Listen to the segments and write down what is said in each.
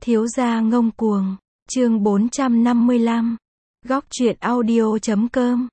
Thiếu gia ngông cuồng, chương 455, góc truyện audio.com.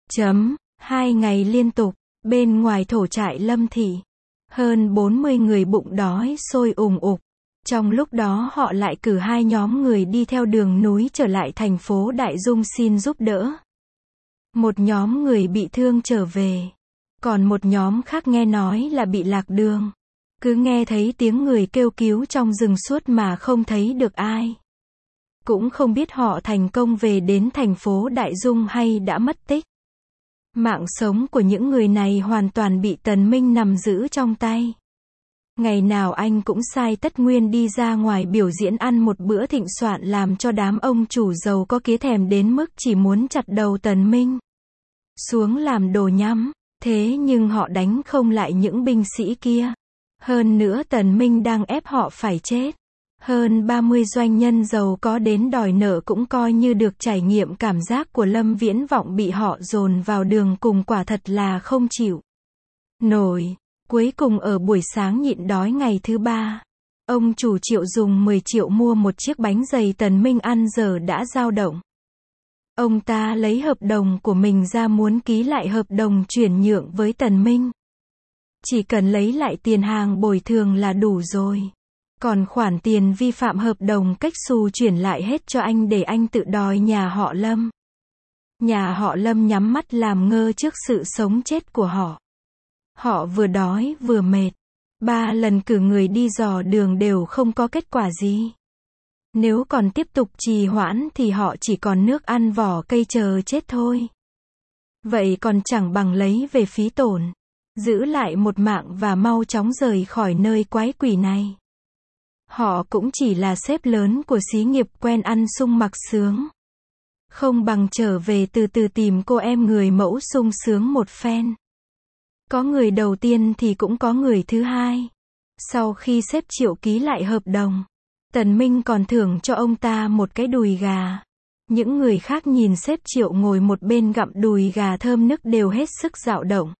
2 ngày liên tục, bên ngoài thổ trại Lâm Thị, hơn 40 người bụng đói sôi ùng ục. Trong lúc đó họ lại cử 2 nhóm người đi theo đường núi trở lại thành phố Đại Dung xin giúp đỡ. Một nhóm người bị thương trở về, còn một nhóm khác nghe nói là bị lạc đường. Cứ nghe thấy tiếng người kêu cứu trong rừng suốt mà không thấy được ai. Cũng không biết họ thành công về đến thành phố Đại Dung hay đã mất tích. Mạng sống của những người này hoàn toàn bị Tần Minh nắm giữ trong tay. Ngày nào anh cũng sai Tất Nguyên đi ra ngoài biểu diễn ăn một bữa thịnh soạn làm cho đám ông chủ giàu có kia thèm đến mức chỉ muốn chặt đầu Tần Minh xuống làm đồ nhắm. Thế nhưng họ đánh không lại những binh sĩ kia. Hơn nữa Tần Minh đang ép họ phải chết. Hơn 30 doanh nhân giàu có đến đòi nợ cũng coi như được trải nghiệm cảm giác của Lâm Viễn Vọng bị họ dồn vào đường cùng, quả thật là không chịu nổi. Cuối cùng ở buổi sáng nhịn đói ngày thứ 3, ông chủ Triệu dùng 10 triệu mua một chiếc bánh dày Tần Minh ăn giờ đã dao động. Ông ta lấy hợp đồng của mình ra muốn ký lại hợp đồng chuyển nhượng với Tần Minh. Chỉ cần lấy lại tiền hàng bồi thường là đủ rồi. Còn khoản tiền vi phạm hợp đồng cách xù chuyển lại hết cho anh để anh tự đòi nhà họ Lâm. Nhà họ Lâm nhắm mắt làm ngơ trước sự sống chết của họ. Họ vừa đói vừa mệt. 3 lần cử người đi dò đường đều không có kết quả gì. Nếu còn tiếp tục trì hoãn thì họ chỉ còn nước ăn vỏ cây chờ chết thôi. Vậy còn chẳng bằng lấy về phí tổn, giữ lại một mạng và mau chóng rời khỏi nơi quái quỷ này. Họ cũng chỉ là sếp lớn của xí nghiệp quen ăn sung mặc sướng. Không bằng trở về từ từ tìm cô em người mẫu sung sướng một phen. Có người đầu tiên thì cũng có người thứ hai. Sau khi sếp Triệu ký lại hợp đồng, Tần Minh còn thưởng cho ông ta một cái đùi gà. Những người khác nhìn sếp Triệu ngồi một bên gặm đùi gà thơm nức đều hết sức dao động.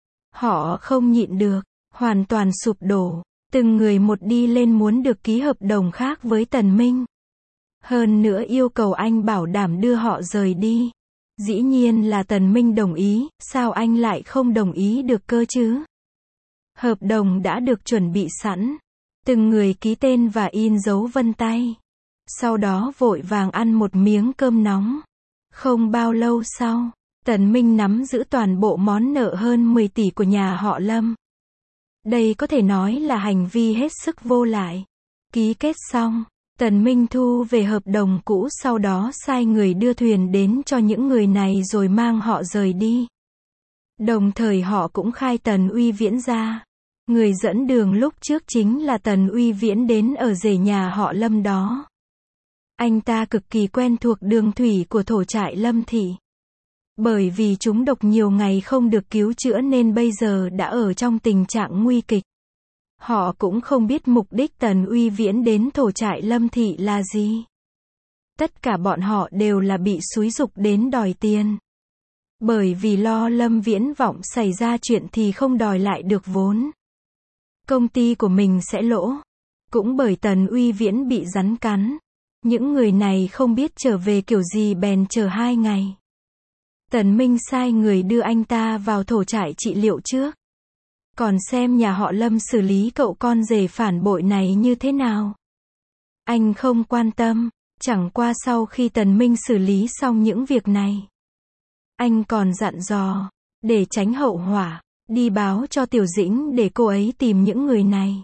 Họ không nhịn được, hoàn toàn sụp đổ. Từng người một đi lên muốn được ký hợp đồng khác với Tần Minh. Hơn nữa yêu cầu anh bảo đảm đưa họ rời đi. Dĩ nhiên là Tần Minh đồng ý, sao anh lại không đồng ý được cơ chứ? Hợp đồng đã được chuẩn bị sẵn. Từng người ký tên và in dấu vân tay. Sau đó vội vàng ăn một miếng cơm nóng. Không bao lâu sau, Tần Minh nắm giữ toàn bộ món nợ hơn 10 tỷ của nhà họ Lâm. Đây có thể nói là hành vi hết sức vô lại. Ký kết xong, Tần Minh thu về hợp đồng cũ, sau đó sai người đưa thuyền đến cho những người này rồi mang họ rời đi. Đồng thời họ cũng khai Tần Uy Viễn ra. Người dẫn đường lúc trước chính là Tần Uy Viễn đến ở rể nhà họ Lâm đó. Anh ta cực kỳ quen thuộc đường thủy của thổ trại Lâm Thị. Bởi vì chúng độc nhiều ngày không được cứu chữa nên bây giờ đã ở trong tình trạng nguy kịch. Họ cũng không biết mục đích Tần Uy Viễn đến thổ trại Lâm Thị là gì. Tất cả bọn họ đều là bị xúi giục đến đòi tiền. Bởi vì lo Lâm Viễn Vọng xảy ra chuyện thì không đòi lại được vốn. Công ty của mình sẽ lỗ. Cũng bởi Tần Uy Viễn bị rắn cắn. Những người này không biết trở về kiểu gì bèn chờ 2 ngày. Tần Minh sai người đưa anh ta vào thổ trại trị liệu trước. Còn xem nhà họ Lâm xử lý cậu con rể phản bội này như thế nào. Anh không quan tâm, chẳng qua sau khi Tần Minh xử lý xong những việc này. Anh còn dặn dò, để tránh hậu họa, đi báo cho Tiểu Dĩnh để cô ấy tìm những người này.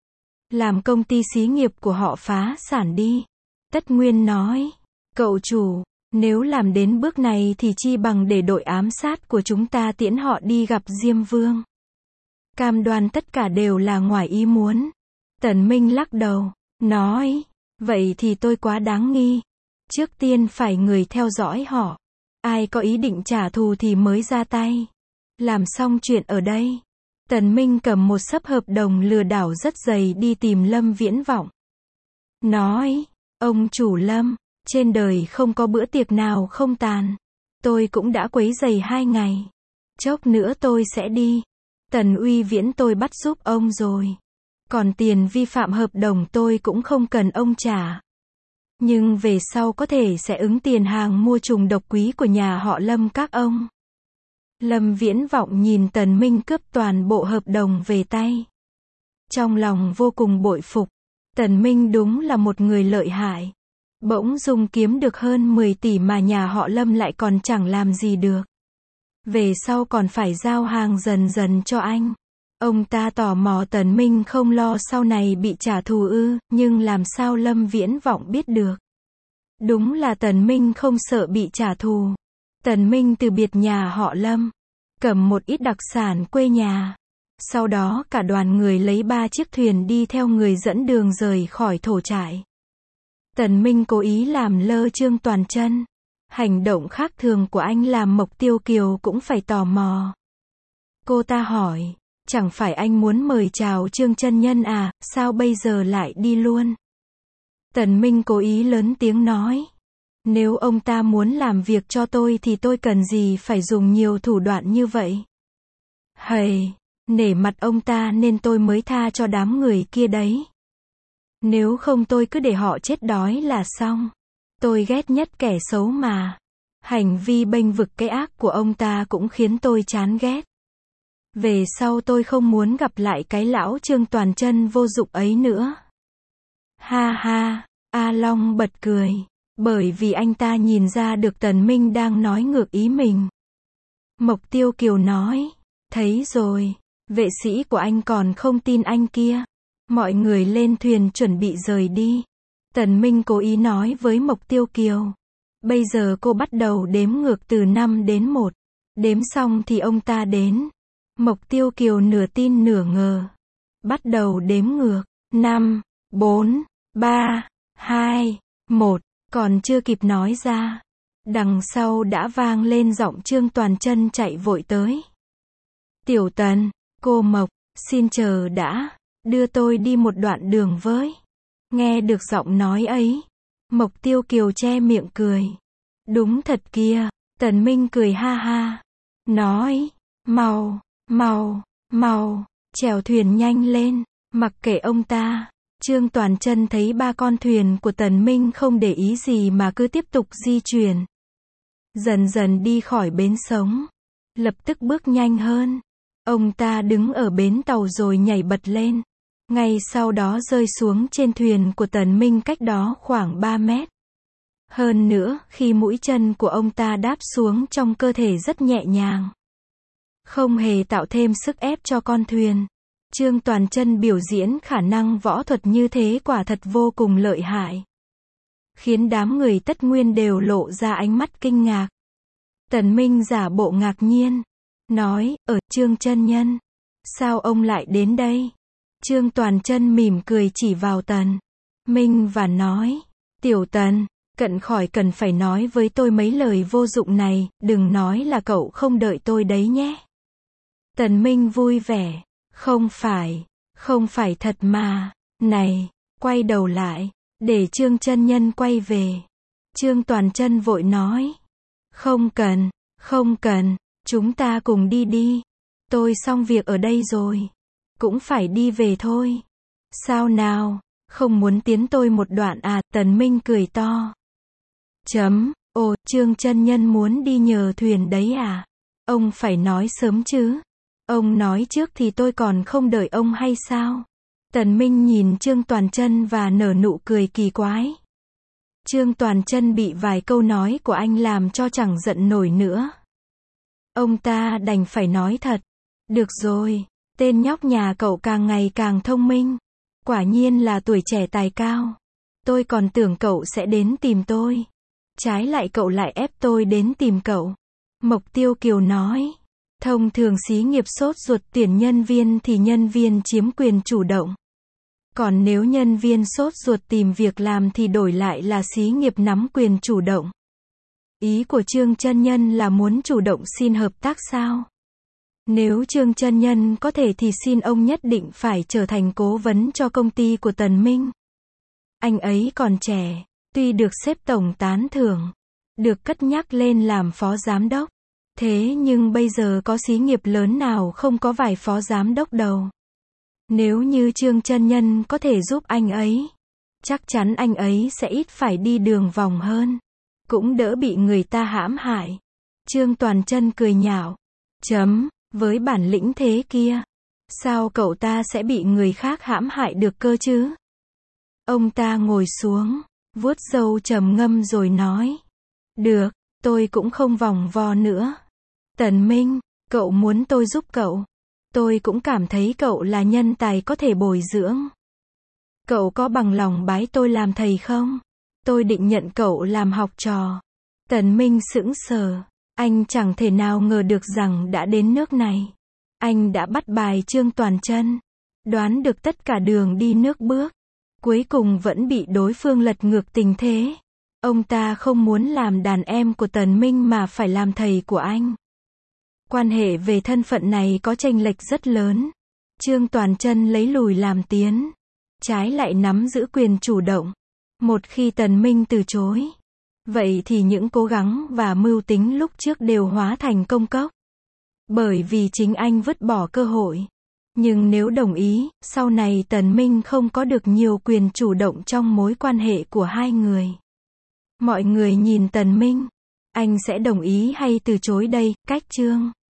Làm công ty xí nghiệp của họ phá sản đi. Tất Nguyên nói, cậu chủ, nếu làm đến bước này thì chi bằng để đội ám sát của chúng ta tiễn họ đi gặp Diêm Vương. Cam đoan tất cả đều là ngoài ý muốn. Tần Minh lắc đầu, nói, vậy thì tôi quá đáng nghi. Trước tiên phải người theo dõi họ. Ai có ý định trả thù thì mới ra tay. Làm xong chuyện ở đây, Tần Minh cầm một xấp hợp đồng lừa đảo rất dày đi tìm Lâm Viễn Vọng. Nói, ông chủ Lâm, trên đời không có bữa tiệc nào không tàn. Tôi cũng đã quấy rầy 2 ngày. Chốc nữa tôi sẽ đi. Tần Uy Viễn tôi bắt giúp ông rồi. Còn tiền vi phạm hợp đồng tôi cũng không cần ông trả. Nhưng về sau có thể sẽ ứng tiền hàng mua trùng độc quý của nhà họ Lâm các ông. Lâm Viễn Vọng nhìn Tần Minh cướp toàn bộ hợp đồng về tay. Trong lòng vô cùng bội phục. Tần Minh đúng là một người lợi hại. Bỗng dùng kiếm được hơn 10 tỷ mà nhà họ Lâm lại còn chẳng làm gì được. Về sau còn phải giao hàng dần dần cho anh. Ông ta tò mò Tần Minh không lo sau này bị trả thù ư, nhưng làm sao Lâm Viễn Vọng biết được. Đúng là Tần Minh không sợ bị trả thù. Tần Minh từ biệt nhà họ Lâm, cầm một ít đặc sản quê nhà. Sau đó cả đoàn người lấy 3 chiếc thuyền đi theo người dẫn đường rời khỏi thổ trại. Tần Minh cố ý làm lơ Trương Toàn Chân. Hành động khác thường của anh làm Mộc Tiêu Kiều cũng phải tò mò. Cô ta hỏi, chẳng phải anh muốn mời chào Trương chân nhân à, sao bây giờ lại đi luôn? Tần Minh cố ý lớn tiếng nói, nếu ông ta muốn làm việc cho tôi thì tôi cần gì phải dùng nhiều thủ đoạn như vậy? Hầy, nể mặt ông ta nên tôi mới tha cho đám người kia đấy. Nếu không tôi cứ để họ chết đói là xong. Tôi ghét nhất kẻ xấu mà. Hành vi bênh vực cái ác của ông ta cũng khiến tôi chán ghét. Về sau tôi không muốn gặp lại cái lão Trương Toàn Chân vô dụng ấy nữa. Ha ha, A Long bật cười. Bởi vì anh ta nhìn ra được Tần Minh đang nói ngược ý mình. Mộc Tiêu Kiều nói, thấy rồi, vệ sĩ của anh còn không tin anh kia. Mọi người lên thuyền chuẩn bị rời đi. Tần Minh cố ý nói với Mộc Tiêu Kiều. Bây giờ cô bắt đầu đếm ngược từ 5 đến 1. Đếm xong thì ông ta đến. Mộc Tiêu Kiều nửa tin nửa ngờ. Bắt đầu đếm ngược. 5, 4, 3, 2, 1. Còn chưa kịp nói ra. Đằng sau đã vang lên giọng Trương Toàn Chân chạy vội tới. Tiểu Tần, cô Mộc, xin chờ đã. Đưa tôi đi một đoạn đường với. Nghe được giọng nói ấy. Mộc Tiêu Kiều che miệng cười. Đúng thật kia. Tần Minh cười ha ha. Nói. Mau, mau, mau. Chèo thuyền nhanh lên. Mặc kệ ông ta. Trương Toàn Chân thấy 3 con thuyền của Tần Minh không để ý gì mà cứ tiếp tục di chuyển. Dần dần đi khỏi bến sống. Lập tức bước nhanh hơn. Ông ta đứng ở bến tàu rồi nhảy bật lên. Ngay sau đó rơi xuống trên thuyền của Tần Minh cách đó khoảng 3 mét. Hơn nữa, khi mũi chân của ông ta đáp xuống trong cơ thể rất nhẹ nhàng. Không hề tạo thêm sức ép cho con thuyền. Trương Toàn Chân biểu diễn khả năng võ thuật như thế quả thật vô cùng lợi hại. Khiến đám người Tất Nguyên đều lộ ra ánh mắt kinh ngạc. Tần Minh giả bộ ngạc nhiên. Nói, Trương chân nhân. Sao ông lại đến đây? Trương Toàn Chân mỉm cười chỉ vào Tần Minh và nói, Tiểu Tần, cận khỏi cần phải nói với tôi mấy lời vô dụng này, đừng nói là cậu không đợi tôi đấy nhé. Tần Minh vui vẻ, không phải thật mà, này, quay đầu lại, để Trương chân nhân quay về. Trương Toàn Chân vội nói, không cần, chúng ta cùng đi đi, tôi xong việc ở đây rồi. Cũng phải đi về thôi. Sao nào, không muốn tiến tôi một đoạn à? Tần Minh cười to. Trương chân nhân muốn đi nhờ thuyền đấy à? Ông phải nói sớm chứ. Ông nói trước thì tôi còn không đợi ông hay sao? Tần Minh nhìn Trương Toàn Chân và nở nụ cười kỳ quái. Trương Toàn Chân bị vài câu nói của anh làm cho chẳng giận nổi nữa. Ông ta đành phải nói thật. Được rồi. Tên nhóc nhà cậu càng ngày càng thông minh. Quả nhiên là tuổi trẻ tài cao. Tôi còn tưởng cậu sẽ đến tìm tôi. Trái lại cậu lại ép tôi đến tìm cậu. Mộc Tiêu Kiều nói. Thông thường xí nghiệp sốt ruột tuyển nhân viên thì nhân viên chiếm quyền chủ động. Còn nếu nhân viên sốt ruột tìm việc làm thì đổi lại là xí nghiệp nắm quyền chủ động. Ý của Trương chân nhân là muốn chủ động xin hợp tác sao? Nếu Trương chân nhân có thể thì xin ông nhất định phải trở thành cố vấn cho công ty của Tần Minh. Anh ấy còn trẻ, tuy được sếp tổng tán thưởng, được cất nhắc lên làm phó giám đốc. Thế nhưng bây giờ có xí nghiệp lớn nào không có vài phó giám đốc đâu. Nếu như Trương chân nhân có thể giúp anh ấy, chắc chắn anh ấy sẽ ít phải đi đường vòng hơn, cũng đỡ bị người ta hãm hại. Trương Toàn Chân cười nhạo. Với bản lĩnh thế kia, sao cậu ta sẽ bị người khác hãm hại được cơ chứ? Ông ta ngồi xuống, vuốt râu trầm ngâm rồi nói. Được, tôi cũng không vòng vo nữa. Tần Minh, cậu muốn tôi giúp cậu. Tôi cũng cảm thấy cậu là nhân tài có thể bồi dưỡng. Cậu có bằng lòng bái tôi làm thầy không? Tôi định nhận cậu làm học trò. Tần Minh sững sờ. Anh chẳng thể nào ngờ được rằng đã đến nước này. Anh đã bắt bài Trương Toàn Chân, đoán được tất cả đường đi nước bước. Cuối cùng vẫn bị đối phương lật ngược tình thế. Ông ta không muốn làm đàn em của Tần Minh mà phải làm thầy của anh. Quan hệ về thân phận này có chênh lệch rất lớn. Trương Toàn Chân lấy lùi làm tiến, trái lại nắm giữ quyền chủ động. Một khi Tần Minh từ chối, vậy thì những cố gắng và mưu tính lúc trước đều hóa thành công cốc. Bởi vì chính anh vứt bỏ cơ hội. Nhưng nếu đồng ý, sau này Tần Minh không có được nhiều quyền chủ động trong mối quan hệ của hai người. Mọi người nhìn Tần Minh, anh sẽ đồng ý hay từ chối đây? Cách Trương